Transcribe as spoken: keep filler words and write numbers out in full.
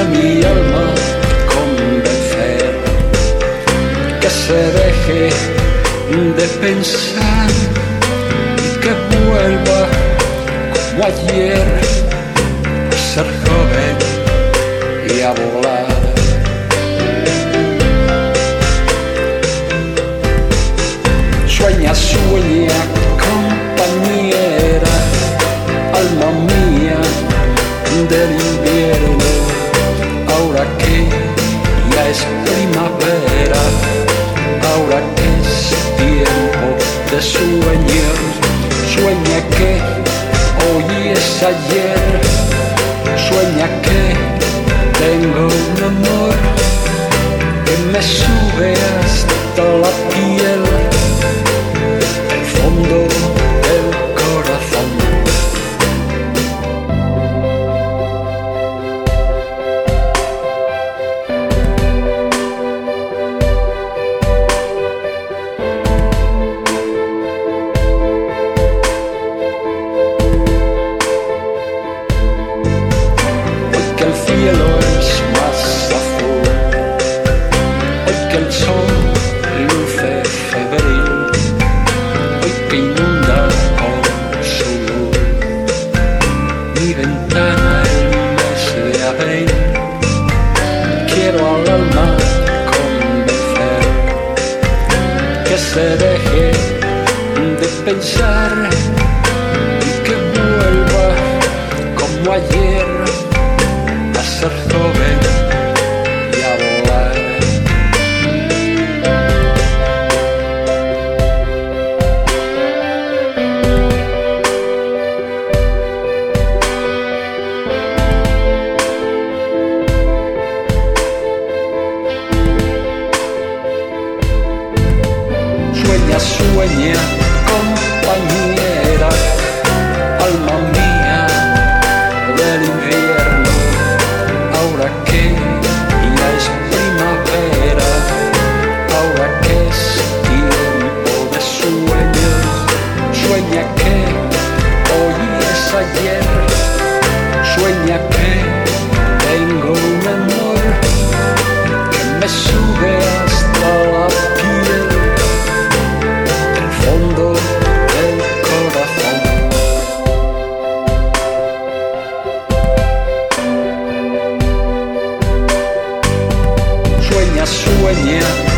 mi alma convencer que se deje de pensar y que vuelva como ayer a ser joven y a volar. Sueña, sueña, compañera, alma mía del invierno, ahora que ya es primavera, ahora que es tiempo de sueños. Sueña que hoy es ayer, sueña que tengo un amor que me sube hasta la piel, el fondo del corazón. Hoy que el cielo es más azul, hoy que el sol luce febril, hoy que inunda con su luz mi ventana el mes de abril, quiero al alma convencer que se deje de pensar y que vuelva como ayer a ser joven y a volar. Sueña, sueña, compañera, alma mía del invierno, ahora que ya es primavera, ahora que es tiempo de sueños. Sueña que hoy es ayer, sueña que tengo un amor que me sube hasta la piel, el fondo del corazón. Sueña, sueña,